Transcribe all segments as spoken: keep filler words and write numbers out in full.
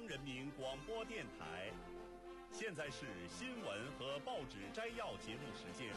央人民广播电台，现在是新闻和报纸摘要节目时间。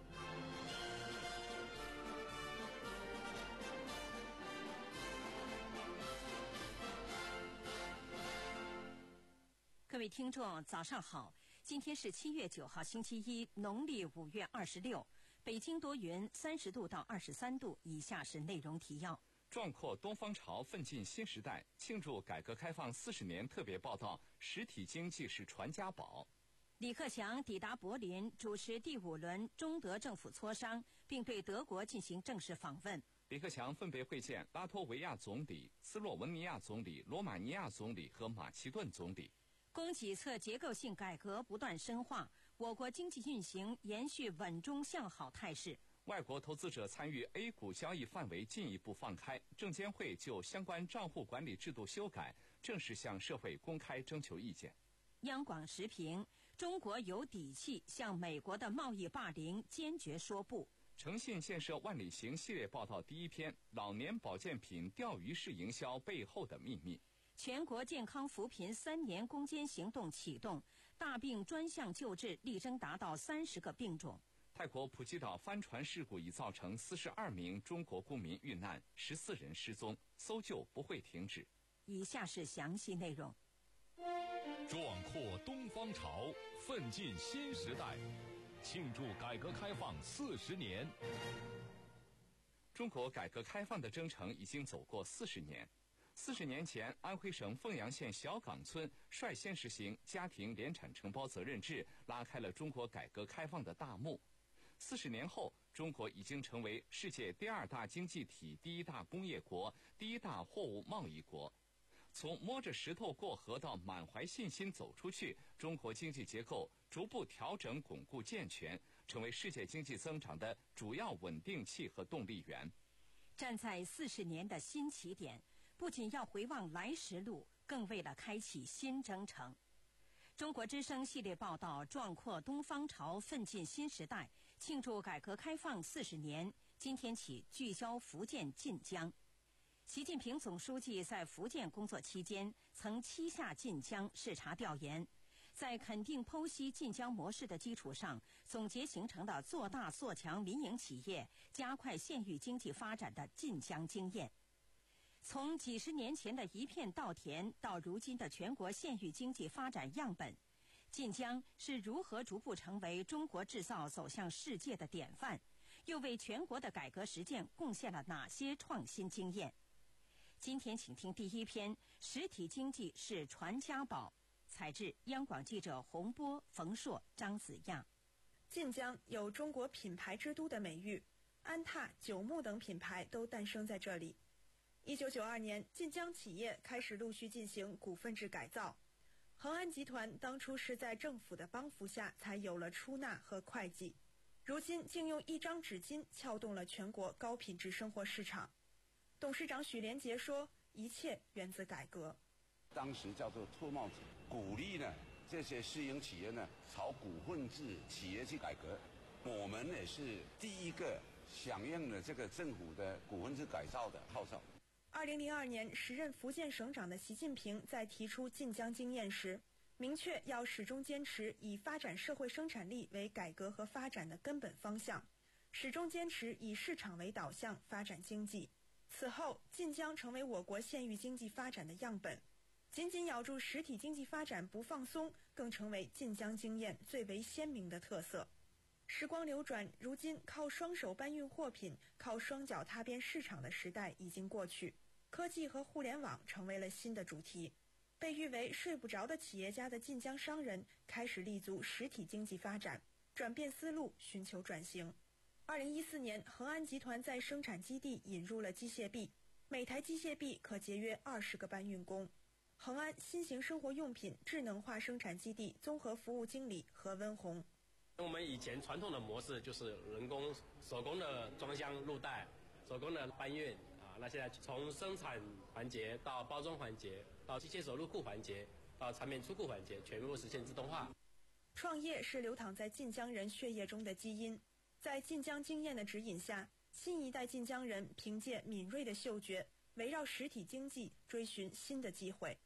各位听众，早上好！今天是七月九号，星期一，农历五月二十六。北京多云，三十度到二十三度。以下是内容提要： 壮阔东方潮，奋进新时代，庆祝改革开放四十年特别报道：实体经济是传家宝。 李克强抵达柏林，主持第五轮中德政府磋商，并对德国进行正式访问。 李克强分别会见拉脱维亚总理、斯洛文尼亚总理、罗马尼亚总理和马其顿总理。 供给侧结构性改革不断深化，我国经济运行延续稳中向好态势。 外国投资者参与 A 股交易范围进一步放开，证监会就相关账户管理制度修改正式向社会公开征求意见。 央广时评：中国有底气向美国的贸易霸凌坚决说不。 诚信建设万里行系列报道第一篇：老年保健品钓鱼式营销背后的秘密。 全国健康扶贫三年攻坚行动启动，大病专项救治力争达到三十个病种。 泰国普吉岛帆船事故已造成四十二名中国公民遇难，十四人失踪，搜救不会停止。 以下是详细内容。 壮阔东方潮，奋进新时代，庆祝改革开放四十年。 中国改革开放的征程已经走过四十年。四十年前，安徽省凤阳县小岗村率先实行家庭联产承包责任制，拉开了中国改革开放的大幕。四十年后，中国已经成为世界第二大经济体、第一大工业国、第一大货物贸易国。从摸着石头过河到满怀信心走出去，中国经济结构逐步调整、巩固健全，成为世界经济增长的主要稳定器和动力源。 站在四十年的新起点，不仅要回望来时路，更为了开启新征程。中国之声系列报道：壮阔东方潮，奋进新时代，庆祝改革开放四十年。今天起聚焦福建晋江。习近平总书记在福建工作期间，曾七下晋江视察调研，在肯定剖析晋江模式的基础上，总结形成的做大做强民营企业、加快县域经济发展的晋江经验。从几十年前的一片稻田到如今的全国县域经济发展样本，晋江是如何逐步成为中国制造走向世界的典范，又为全国的改革实践贡献了哪些创新经验？今天请听第一篇：实体经济是传家宝。采自央广记者洪波、冯硕、张子亚。 晋江有中国品牌之都的美誉，安踏、九牧等品牌都诞生在这里。一九九二年，晋江企业开始陆续进行股份制改造。恒安集团当初是在政府的帮扶下才有了出纳和会计，如今竟用一张纸巾撬动了全国高品质生活市场。董事长许连杰说：“一切源自改革。” 当时叫做脱帽子，鼓励呢这些私营企业呢朝股份制企业去改革。我们也是第一个响应了这个政府的股份制改造的号召。 二零零二年，时任福建省长的习近平在提出晋江经验时，明确要始终坚持以发展社会生产力为改革和发展的根本方向，始终坚持以市场为导向发展经济。此后，晋江成为我国县域经济发展的样本。紧紧咬住实体经济发展不放松，更成为晋江经验最为鲜明的特色。时光流转，如今靠双手搬运货品、靠双脚踏遍市场的时代已经过去，科技和互联网成为了新的主题。被誉为睡不着的企业家的晋江商人开始立足实体经济发展，转变思路，寻求转型。二零一四年，恒安集团在生产基地引入了机械臂，每台机械臂可节约二十个搬运工。恒安新型生活用品智能化生产基地综合服务经理何温红： 我们以前传统的模式就是人工手工的装箱入袋，手工的搬运啊，那现在从生产环节到包装环节到机械手入库环节到产品出库环节，全部实现自动化。 创业是流淌在晋江人血液中的基因，在晋江经验的指引下，新一代晋江人凭借敏锐的嗅觉，围绕实体经济追寻新的机会。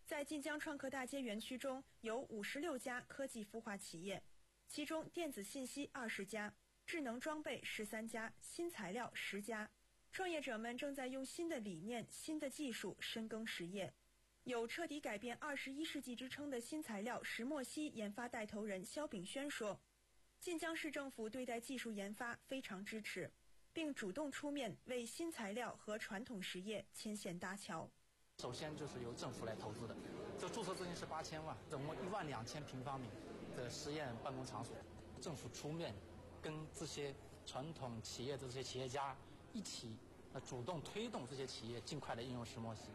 在晋江创客大街园区中，有五十六家科技孵化企业，其中电子信息二十家，智能装备十三家，新材料十家。创业者们正在用新的理念、新的技术深耕实业。有彻底改变二十一世纪之称的新材料石墨烯研发带头人肖炳轩说，晋江市政府对待技术研发非常支持，并主动出面为新材料和传统实业牵线搭桥。 首先就是由政府来投资的，这注册资金是八千万，总共一万两千平方米的实验办公场所，政府出面跟这些传统企业的这些企业家一起，呃，主动推动这些企业尽快的应用石墨烯。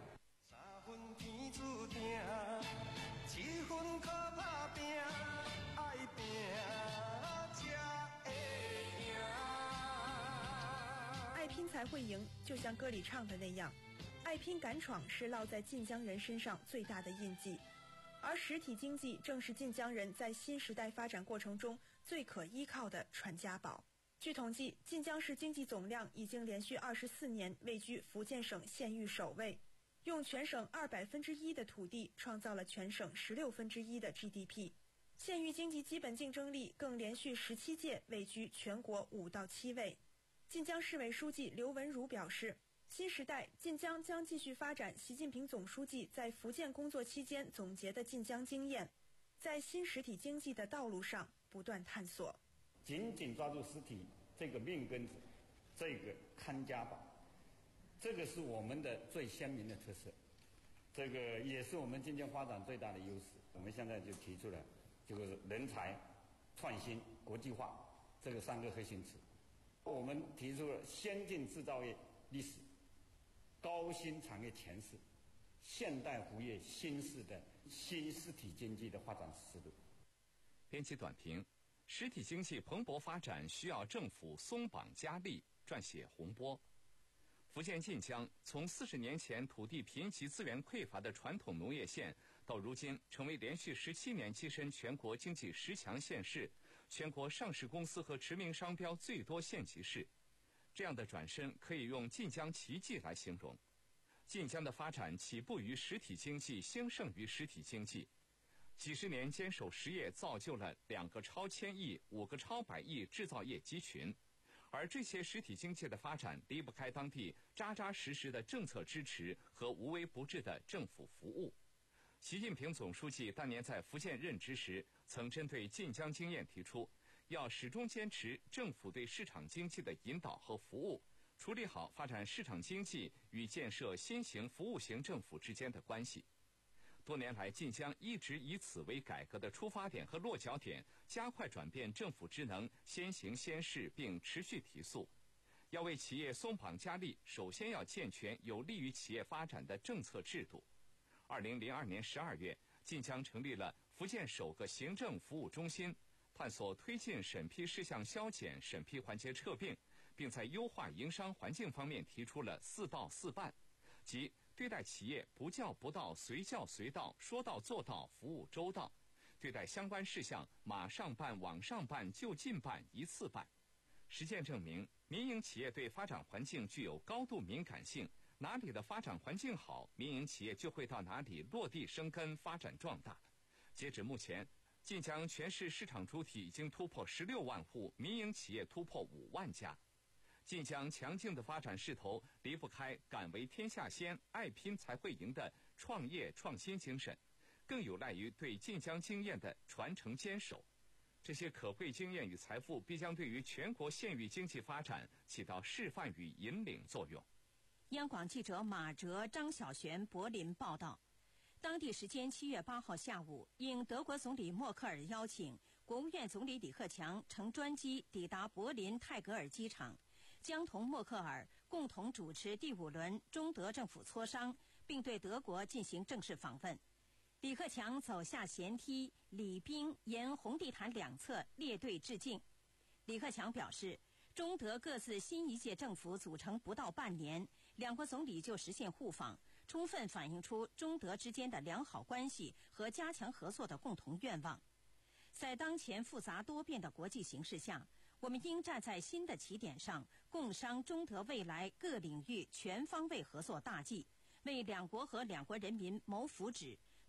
爱拼才会赢，就像歌里唱的那样，爱拼敢闯是烙在晋江人身上最大的印记，而实体经济正是晋江人在新时代发展过程中最可依靠的传家宝。据统计，晋江市经济总量已经连续二十四年位居福建省县域首位，用全省二百分之一的土地创造了全省十六分之一的 G D P， 县域经济基本竞争力更连续十七届位居全国五到七位。晋江市委书记刘文如表示，新时代晋江将继续发展习近平总书记在福建工作期间总结的晋江经验，在新实体经济的道路上不断探索。 紧紧抓住实体这个命根子，这个看家宝，这个是我们的最鲜明的特色，这个也是我们晋江发展最大的优势。我们现在就提出了就是人才、创新、国际化这个三个核心词。我们提出了先进制造业历史、高新产业前世、现代服务业新式的新实体经济的发展思路。 编辑短评：实体经济蓬勃发展需要政府松绑加力。撰写洪波。福建晋江从四十年前土地贫瘠资源匮乏的传统农业县，到如今成为连续十七年跻身全国经济十强县市，全国上市公司和驰名商标最多县级市。这样的转身可以用晋江奇迹来形容。晋江的发展起步于实体经济，兴盛于实体经济，几十年坚守实业，造就了两个超千亿、五个超百亿制造业集群。而这些实体经济的发展离不开当地扎扎实实的政策支持和无微不至的政府服务。习近平总书记当年在福建任职时，曾针对晋江经验提出，要始终坚持政府对市场经济的引导和服务，处理好发展市场经济与建设新型服务型政府之间的关系。多年来，晋江一直以此为改革的出发点和落脚点，加快转变政府职能，先行先试并持续提速。要为企业松绑加力，首先要健全有利于企业发展的政策制度。二零零二年十二月，晋江成立了福建首个行政服务中心，探索推进审批事项消减、审批环节撤并，并在优化营商环境方面提出了四到四办，即对待企业不叫不到，随叫随到，说到做到，服务周到；对待相关事项，马上办、往上办、就近办、一次办。实践证明，民营企业对发展环境具有高度敏感性，哪里的发展环境好，民营企业就会到哪里落地生根、发展壮大。截止目前，晋江全市市场主体已经突破十六万户，民营企业突破五万家。晋江强劲的发展势头离不开敢为天下先、爱拼才会赢的创业创新精神，更有赖于对晋江经验的传承坚守。这些可贵经验与财富必将对于全国县域经济发展起到示范与引领作用。 央广记者马哲、张小璇柏林报道。当地时间七月八号下午，应德国总理默克尔邀请，国务院总理李克强乘专机抵达柏林泰格尔机场，将同默克尔共同主持第五轮中德政府磋商，并对德国进行正式访问。李克强走下舷梯，礼宾沿红地毯两侧列队致敬。李克强表示，中德各自新一届政府组成不到半年，两国总理就实现互访，充分反映出中德之间的良好关系和加强合作的共同愿望。在当前复杂多变的国际形势下，我们应站在新的起点上，共商中德未来各领域全方位合作大计，为两国和两国人民谋福祉，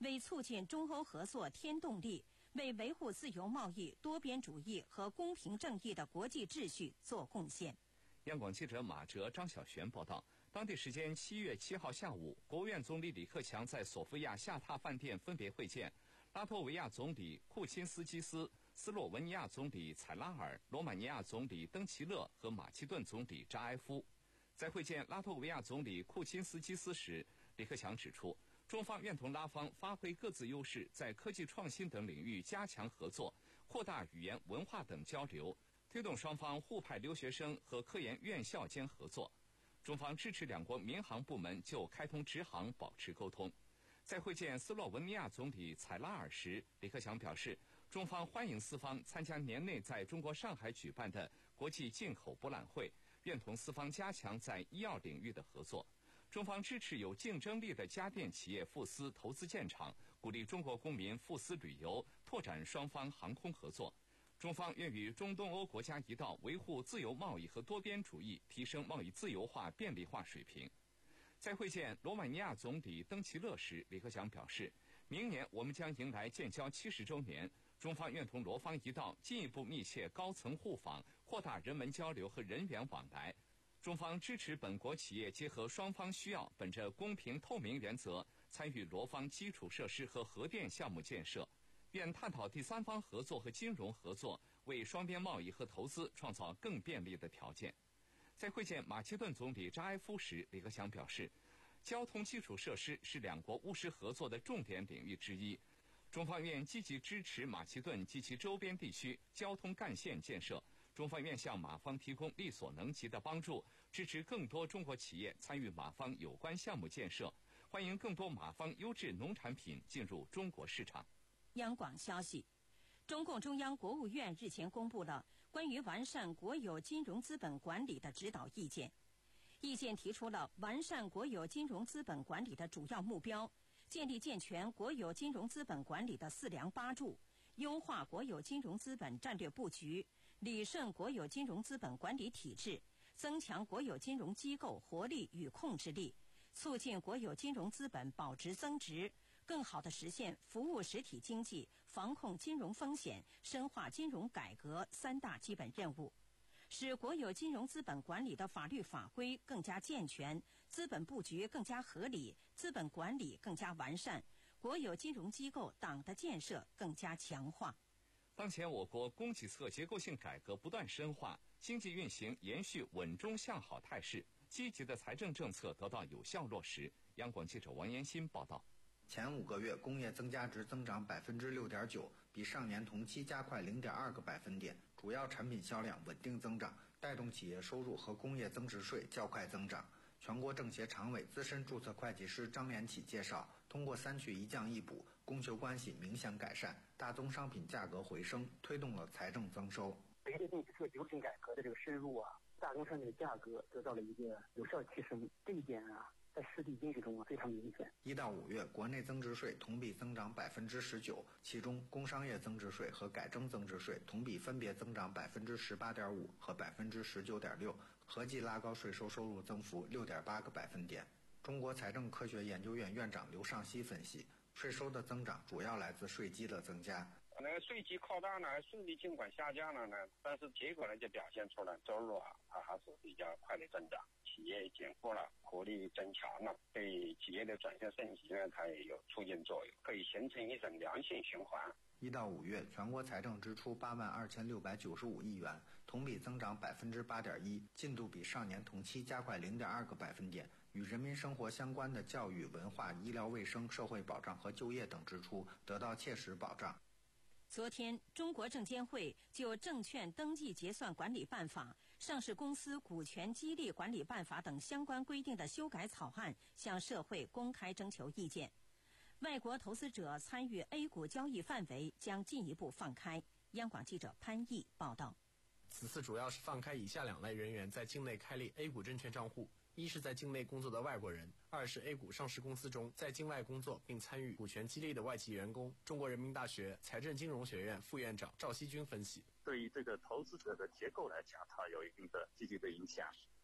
为促进中欧合作添动力，为维护自由贸易、多边主义和公平正义的国际秩序做贡献。 央广记者马哲、张小璇报道。当地时间七月七号下午，国务院总理李克强在索菲亚下榻饭店分别会见拉脱维亚总理库钦斯基斯、斯洛文尼亚总理采拉尔、罗马尼亚总理登齐勒和马其顿总理扎埃夫。在会见拉脱维亚总理库钦斯基斯时，李克强指出，中方愿同拉方发挥各自优势，在科技创新等领域加强合作，扩大语言文化等交流，推动双方互派留学生和科研院校间合作。中方支持两国民航部门就开通直航保持沟通。在会见斯洛文尼亚总理采拉尔时，李克强表示，中方欢迎斯方参加年内在中国上海举办的国际进口博览会，愿同斯方加强在医药领域的合作。中方支持有竞争力的家电企业赴斯投资建厂，鼓励中国公民赴斯旅游，拓展双方航空合作。中方愿与中东欧国家一道维护自由贸易和多边主义，提升贸易自由化便利化水平。在会见罗马尼亚总理登齐勒时，李克强表示，明年我们将迎来建交七十周年，中方愿同罗方一道进一步密切高层互访，扩大人文交流和人员往来。中方支持本国企业结合双方需要，本着公平透明原则，参与罗方基础设施和核电项目建设。愿探讨第三方合作和金融合作，为双边贸易和投资创造更便利的条件。在会见马其顿总理扎埃夫时，李克强表示，交通基础设施是两国务实合作的重点领域之一。中方愿积极支持马其顿及其周边地区交通干线建设。中方愿向马方提供力所能及的帮助，支持更多中国企业参与马方有关项目建设，欢迎更多马方优质农产品进入中国市场。 央广消息，中共中央国务院日前公布了关于完善国有金融资本管理的指导意见。意见提出了完善国有金融资本管理的主要目标，建立健全国有金融资本管理的四梁八柱，优化国有金融资本战略布局，理顺国有金融资本管理体制，增强国有金融机构活力与控制力，促进国有金融资本保值增值，更好地实现服务实体经济、防控金融风险、深化金融改革三大基本任务，使国有金融资本管理的法律法规更加健全，资本布局更加合理，资本管理更加完善，国有金融机构党的建设更加强化。 当前我国供给侧结构性改革不断深化，经济运行延续稳中向好态势，积极的财政政策得到有效落实。央广记者王延新报道。 前五个月工业增加值增长百分之六点九，比上年同期加快零点二个百分点，主要产品销量稳定增长，带动企业收入和工业增值税较快增长。全国政协常委资深注册会计师张连起介绍，通过三去一降一补，供求关系明显改善，大宗商品价格回升，推动了财政增收。 随着供给侧结构性改革的这个深入啊，大宗商品的价格得到了一个有效提升，这一点啊，在实体经济中啊非常明显。 一到五月，国内增值税同比增长百分之十九，其中工商业增值税和改征增值税同比分别增长百分之十八点五和百分之十九点六，合计拉高税收收入增幅六点八个百分点。中国财政科学研究院院长刘尚希分析，税收的增长主要来自税基的增加。 那个税基扩大呢，收益尽管下降了呢，但是结果呢就表现出来收入啊，它还是比较快的增长，企业减负了，活力增强了，对企业的转型升级呢，它也有促进作用，可以形成一种良性循环。 一到五月，全国财政支出八万二千六百九十五亿元，同比增长百分之八点一，进度比上年同期加快零点二个百分点。与人民生活相关的教育、文化、医疗卫生、社会保障和就业等支出得到切实保障。 昨天，中国证监会就《证券登记结算管理办法》、《上市公司股权激励管理办法》等相关规定的修改草案向社会公开征求意见。外国投资者参与 A 股交易范围将进一步放开。央广记者潘毅报道。 此次主要是放开以下两类人员在境内开立 A 股证券账户。一是在境内工作的外国人，二是 A 股上市公司中在境外工作并参与股权激励的外籍员工。中国人民大学财政金融学院副院长赵锡军分析， 对于这个投资者的结构来讲，它有一定的积极的影响。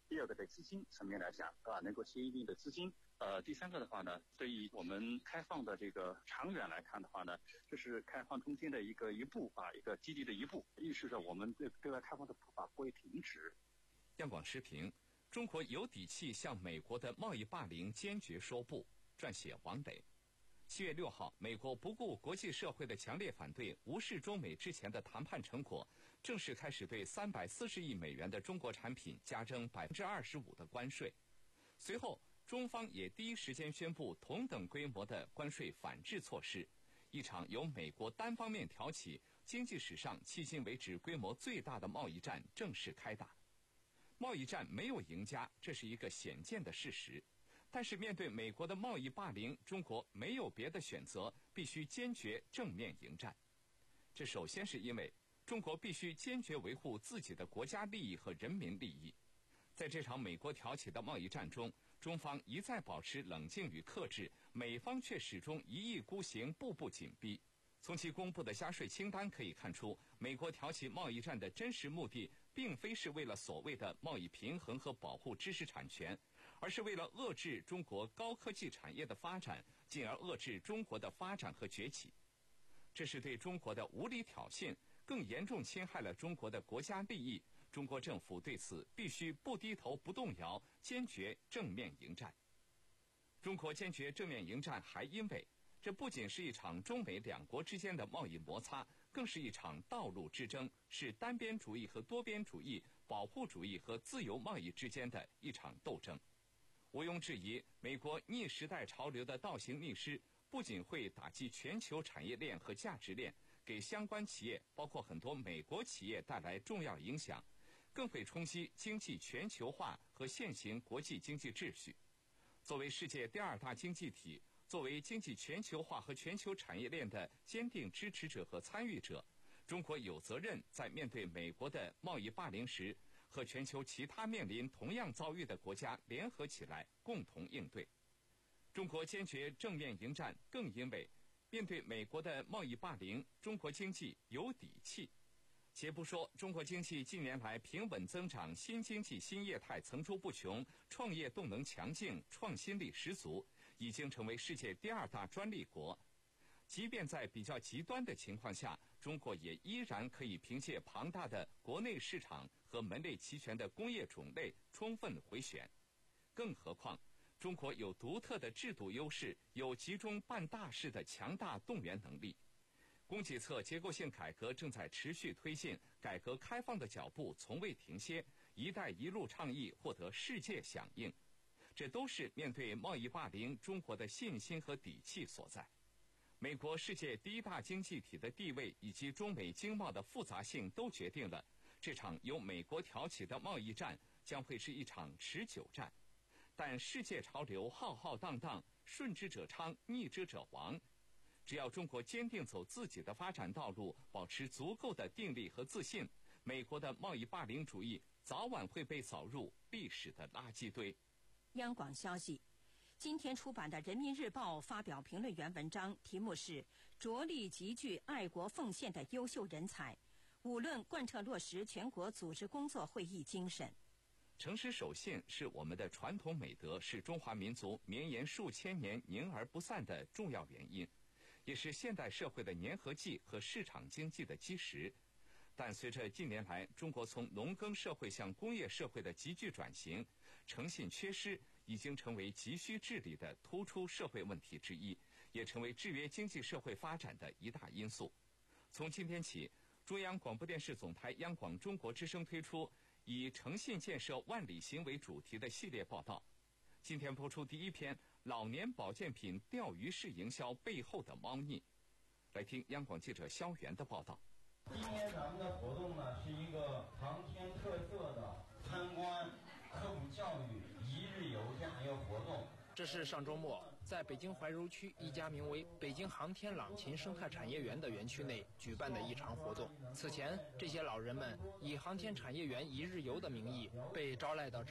第二个，在资金层面来讲，啊，能够吸引一定的资金。呃，第三个的话呢，对于我们开放的这个长远来看的话呢，这是开放中间的一个一步啊，一个积极的一步，预示着我们对对外开放的步伐不会停止。 央广时评：中国有底气向美国的贸易霸凌坚决说不。撰写王磊。七月六号，美国不顾国际社会的强烈反对，无视中美之前的谈判成果，正式开始对三百四十亿美元的中国产品加征百分之二十五的关税。随后，中方也第一时间宣布同等规模的关税反制措施，一场由美国单方面挑起、经济史上迄今为止规模最大的贸易战正式开打。贸易战没有赢家，这是一个显见的事实。但是面对美国的贸易霸凌，中国没有别的选择，必须坚决正面迎战。这首先是因为中国必须坚决维护自己的国家利益和人民利益。在这场美国挑起的贸易战中，中方一再保持冷静与克制，美方却始终一意孤行，步步紧逼。从其公布的加税清单可以看出，美国挑起贸易战的真实目的并非是为了所谓的贸易平衡和保护知识产权，而是为了遏制中国高科技产业的发展，进而遏制中国的发展和崛起。这是对中国的无理挑衅，更严重侵害了中国的国家利益。中国政府对此必须不低头不动摇，坚决正面迎战。中国坚决正面迎战，还因为这不仅是一场中美两国之间的贸易摩擦，更是一场道路之争，是单边主义和多边主义、保护主义和自由贸易之间的一场斗争。毋庸置疑，美国逆时代潮流的倒行逆施，不仅会打击全球产业链和价值链，给相关企业，包括很多美国企业带来重要影响，更会冲击经济全球化和现行国际经济秩序。作为世界第二大经济体，作为经济全球化和全球产业链的坚定支持者和参与者，中国有责任在面对美国的贸易霸凌时，和全球其他面临同样遭遇的国家联合起来，共同应对。中国坚决正面迎战，更因为面对美国的贸易霸凌，中国经济有底气。且不说中国经济近年来平稳增长，新经济新业态层出不穷，创业动能强劲，创新力十足，已经成为世界第二大专利国。即便在比较极端的情况下，中国也依然可以凭借庞大的国内市场和门类齐全的工业种类充分回旋。更何况中国有独特的制度优势，有集中办大事的强大动员能力。供给侧结构性改革正在持续推进，改革开放的脚步从未停歇，一带一路倡议获得世界响应。这都是面对贸易霸凌中国的信心和底气所在。美国世界第一大经济体的地位以及中美经贸的复杂性都决定了，这场由美国挑起的贸易战将会是一场持久战。但世界潮流浩浩荡荡，顺之者昌，逆之者亡。只要中国坚定走自己的发展道路，保持足够的定力和自信，美国的贸易霸凌主义早晚会被扫入历史的垃圾堆。 央广消息，今天出版的《人民日报》发表评论员文章，题目是“着力极具爱国奉献的优秀人才”，五论贯彻落实全国组织工作会议精神。 诚实守信是我们的传统美德，是中华民族绵延数千年凝而不散的重要原因，也是现代社会的粘合剂和市场经济的基石。但随着近年来中国从农耕社会向工业社会的急剧转型，诚信缺失已经成为急需治理的突出社会问题之一，也成为制约经济社会发展的一大因素。从今天起，中央广播电视总台央广中国之声推出以诚信建设万里行为主题的系列报道。今天播出第一篇，老年保健品钓鱼式营销背后的猫腻。来听央广记者肖元的报道。 今天咱们的活动呢，是一个航天特色的参观、科普教育、一日游这样一个活动。 这是上周末在北京怀柔区一家名为北京航天朗琴生态产业园的园区内举办的一场活动。此前，这些老人们以航天产业园一日游的名义被招来到这里。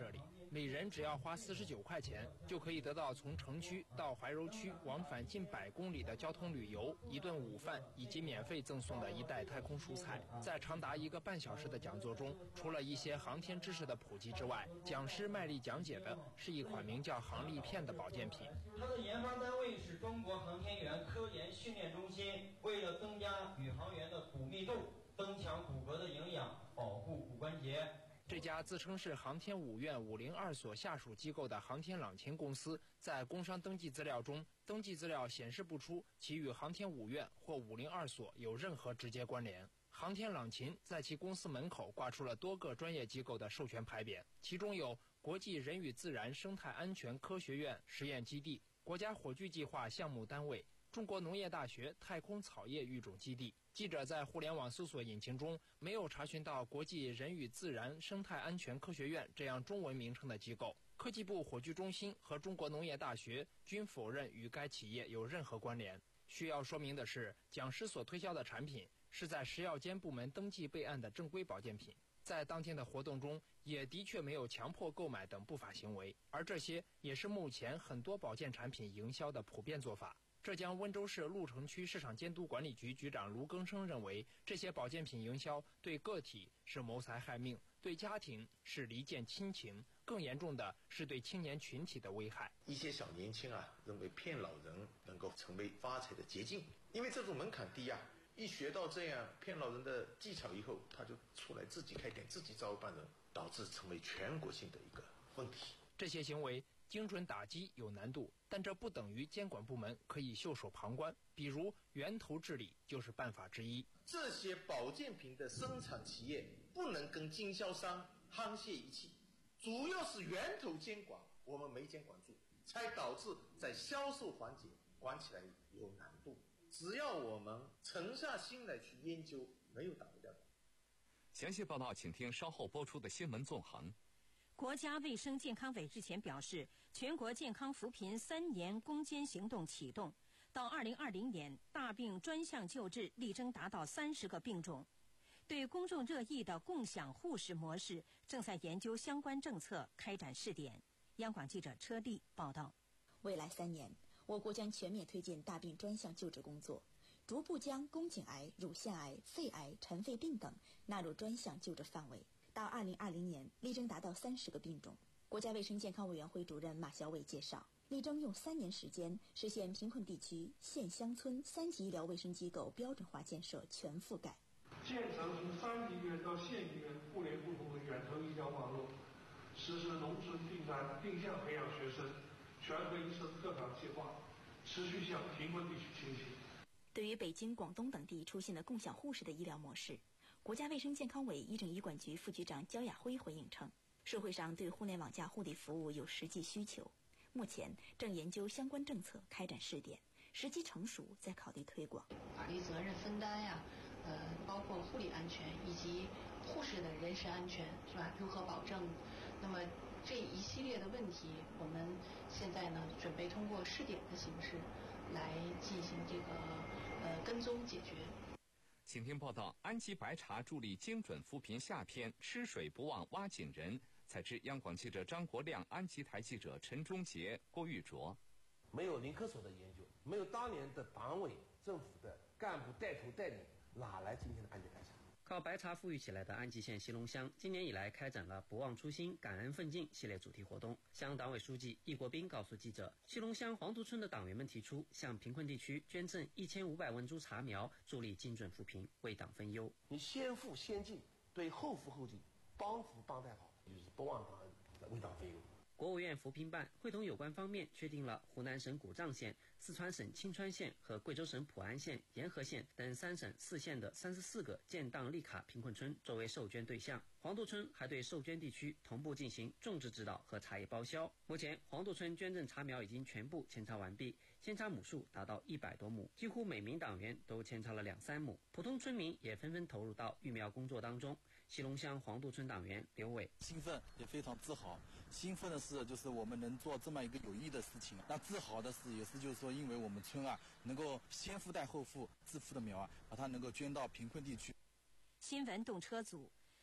每人只要花四十九块钱，就可以得到从城区到怀柔区往返近百公里的交通旅游、一顿午饭以及免费赠送的一袋太空蔬菜。在长达一个半小时的讲座中，除了一些航天知识的普及之外，讲师卖力讲解的是一款名叫航力片的保健品。 它的研发单位是中国航天员科研训练中心，为了增加宇航员的骨密度，增强骨骼的营养，保护骨关节。 这家自称是航天五院五零二所下属机构的航天朗琴公司，在工商登记资料中，登记资料显示不出其与航天五院或五零二所有任何直接关联。航天朗琴在其公司门口挂出了多个专业机构的授权牌匾，其中有国际人与自然生态安全科学院实验基地、国家火炬计划项目单位、中国农业大学太空草业育种基地。记者在互联网搜索引擎中没有查询到国际人与自然生态安全科学院这样中文名称的机构。科技部火炬中心和中国农业大学均否认与该企业有任何关联。需要说明的是，讲师所推销的产品是在食药监部门登记备案的正规保健品，在当天的活动中也的确没有强迫购买等不法行为，而这些也是目前很多保健产品营销的普遍做法。浙江温州市鹿城区市场监督管理局局长卢庚生认为，这些保健品营销对个体是谋财害命，对家庭是离间亲情，更严重的是对青年群体的危害。 一些小年轻啊，认为骗老人能够成为发财的捷径，因为这种门槛低啊，一学到这样骗老人的技巧以后，他就出来自己开店，自己招办人，导致成为全国性的一个问题。 这些行为精准打击有难度，但这不等于监管部门可以袖手旁观，比如源头治理就是办法之一。 这些保健品的生产企业不能跟经销商沆瀣一气，主要是源头监管我们没监管住，才导致在销售环节管起来有难度。只要我们沉下心来去研究，没有打不掉的。 详细报道请听稍后播出的新闻纵横。 国家卫生健康委日前表示，全国健康扶贫三年攻坚行动启动，到二零二零年，大病专项救治力争达到三十个病种。对公众热议的共享护士模式，正在研究相关政策，开展试点。央广记者车丽报道。 未来三年，我国将全面推进大病专项救治工作，逐步将宫颈癌、乳腺癌、肺癌、尘肺病等纳入专项救治范围。到二零二零年，力争达到三十个病种。国家卫生健康委员会主任马晓伟介绍，力争用三年时间实现贫困地区县乡村三级医疗卫生机构标准化建设全覆盖， 建成从三级医院到县医院互联互通的远程医疗网络，实施农村病单定向培养学生全科医生特岗计划，持续向贫困地区倾斜。 对于北京、广东等地出现的共享护士的医疗模式，国家卫生健康委医政医管局副局长焦亚辉回应称，社会上对互联网加护理服务有实际需求，目前正研究相关政策，开展试点，时机成熟再考虑推广。 法律责任分担呀，呃，包括护理安全以及护士的人身安全，是吧？如何保证？那么这一系列的问题，我们现在呢准备通过试点的形式来进行这个呃跟踪解决。 请听报道：安吉白茶助力精准扶贫下篇，吃水不忘挖井人。采知央广记者张国亮、安吉台记者陈忠杰、郭玉卓。 没有林科所的研究，没有当年的党委政府的干部带头带领，哪来今天的安吉白茶？ 靠白茶富裕起来的安吉县西龙乡，今年以来开展了不忘初心、感恩奋进系列主题活动。乡党委书记易国斌告诉记者，西龙乡黄渡村的党员们提出，向贫困地区捐赠一千五百温株茶苗，助力精准扶贫，为党分忧。 你先富先进，对后富后进，帮扶帮带好，就是不忘党恩，为党分忧。 国务院扶贫办会同有关方面确定了湖南省古藏县、四川省清川县和贵州省普安县、沿河县等三省四县的三十四个建档立卡贫困村作为受捐对象。黄渡村还对受捐地区同步进行种植指导和茶叶包销。目前，黄渡村捐赠茶苗已经全部扦插完毕，扦插亩数达到一百多亩，几乎每名党员都扦插了两三亩。普通村民也纷纷投入到育苗工作当中。西龙乡黄渡村党员刘伟兴奋也非常自豪。兴奋的是，就是我们能做这么一个有益的事情。那自豪的是，也是就是说，因为我们村啊，能够先富带后富，致富的苗啊，把它能够捐到贫困地区。 新闻动车组，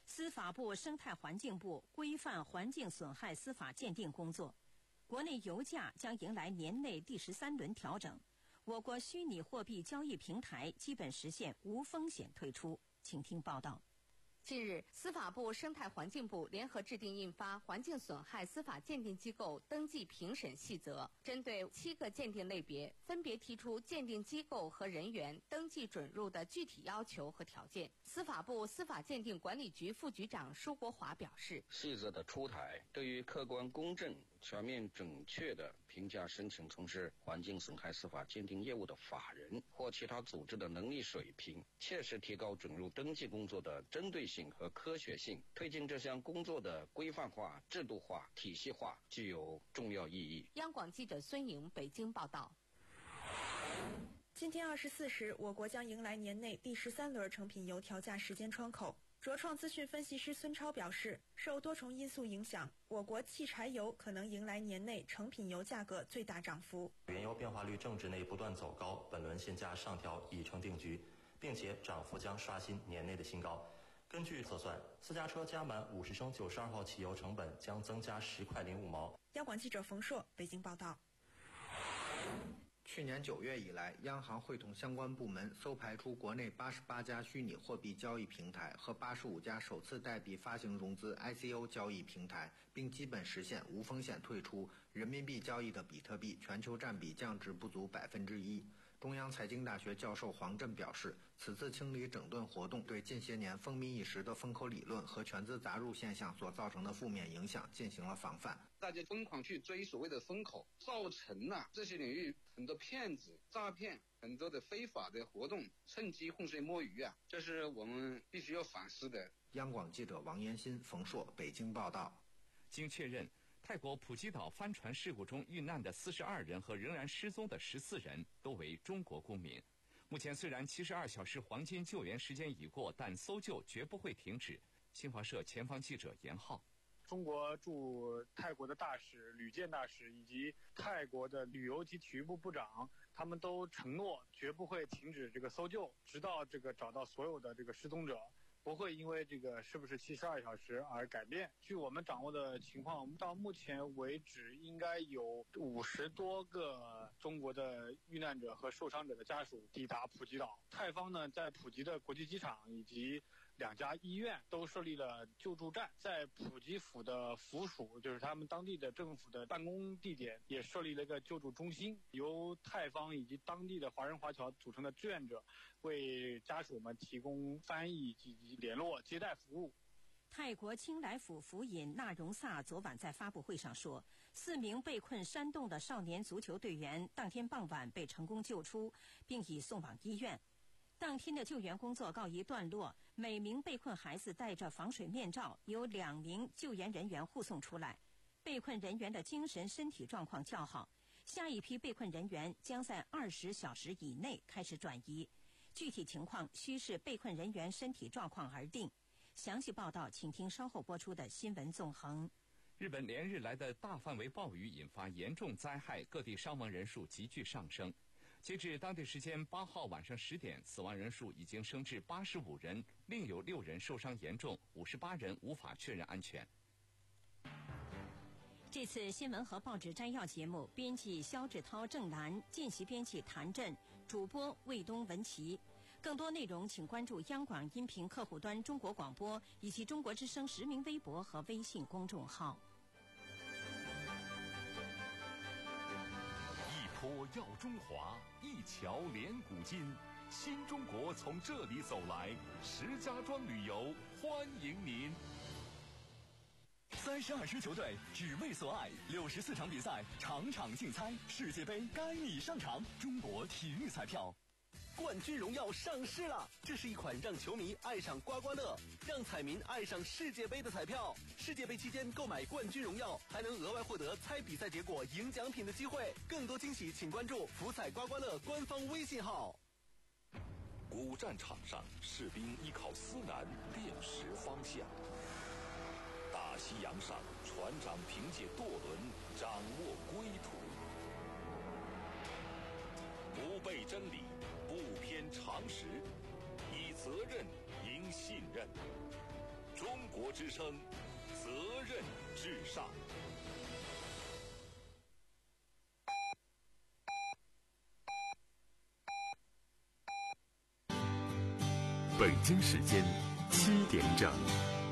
司法部、生态环境部规范环境损害司法鉴定工作。国内油价将迎来年内第十三轮调整。我国虚拟货币交易平台基本实现无风险退出。请听报道。 近日，司法部、生态环境部联合制定印发《环境损害司法鉴定机构登记评审细则》，针对七个鉴定类别，分别提出鉴定机构和人员登记准入的具体要求和条件。司法部司法鉴定管理局副局长舒国华表示， 细则的出台，对于客观公正、全面准确地评价申请从事环境损害司法鉴定业务的法人或其他组织的能力水平，切实提高准入登记工作的针对性和科学性，推进这项工作的规范化、制度化、体系化，具有重要意义。 央广记者孙莹北京报道。 今天二十四时，我国将迎来年内第十三轮成品油调价时间窗口。卓创资讯分析师孙超表示，受多重因素影响，我国汽柴油可能迎来年内成品油价格最大涨幅。 原油变化率正值内不断走高，本轮限价上调已成定局，并且涨幅将刷新年内的新高。根据测算，私家车加满五十升九十二号汽油成本将增加十块零五毛。 央广记者冯硕北京报道。 去年九月以来，央行会同相关部门搜排出国内八十八家虚拟货币交易平台和八十五家首次代币发行融资 I C O 交易平台，并基本实现无风险退出。人民币交易的比特币全球占比降至不足百分之一。中央财经大学教授黄振表示，此次清理整顿活动对近些年风靡一时的风口理论和全资杂入现象所造成的负面影响进行了防范。 大家疯狂去追所谓的风口，造成了这些领域很多骗子、诈骗、很多的非法的活动，趁机浑水摸鱼啊！这是我们必须要反思的。 央广记者王延新、冯硕北京报道。 经确认，泰国普吉岛帆船事故中遇难的四十二人和仍然失踪的十四人都为中国公民。目前虽然七十二小时黄金救援时间已过，但搜救绝不会停止。新华社前方记者严浩。 中国驻泰国的大使吕健大使以及泰国的旅游及体育部部长，他们都承诺绝不会停止这个搜救，直到这个找到所有的这个失踪者，不会因为这个是不是七十二小时而改变。据我们掌握的情况，到目前为止应该有五十多个中国的遇难者和受伤者的家属抵达普吉岛。泰方呢，在普吉的国际机场以及两家医院都设立了救助站，在普吉府的府署，就是他们当地的政府的办公地点，也设立了一个救助中心，由泰方以及当地的华人华侨组成的志愿者为家属们提供翻译以及联络接待服务。 泰国清莱府府尹纳荣萨昨晚在发布会上说，四名被困山洞的少年足球队员当天傍晚被成功救出，并已送往医院。当天的救援工作告一段落，每名被困孩子戴着防水面罩，由两名救援人员护送出来。被困人员的精神身体状况较好，下一批被困人员将在二十小时以内开始转移，具体情况需视被困人员身体状况而定。详细报道请听稍后播出的新闻纵横。 日本连日来的大范围暴雨引发严重灾害，各地伤亡人数急剧上升。截至当地时间八号晚上十点，死亡人数已经升至八十五人，另有六人受伤严重，五十八人无法确认安全。 这次新闻和报纸摘要节目，编辑肖志涛、郑楠，见习编辑谭震，主播魏东、文琪。更多内容请关注央广音频客户端中国广播以及中国之声实名微博和微信公众号。 一坡耀中华，一桥连古今，新中国从这里走来。石家庄旅游欢迎您。三十二支球队只为所爱，六十四场比赛，场场竞猜，世界杯该你上场。中国体育彩票。 冠军荣耀上市了，这是一款让球迷爱上刮刮乐，让彩民爱上世界杯的彩票。世界杯期间购买冠军荣耀，还能额外获得猜比赛结果、赢奖品的机会。更多惊喜，请关注福彩刮刮乐官方微信号。 古战场上，士兵依靠思南辨识方向；大西洋上，船长凭借舵轮掌握归途。不背真理，不偏常识，以责任赢信任。 中国之声，责任至上。 北京时间七点整。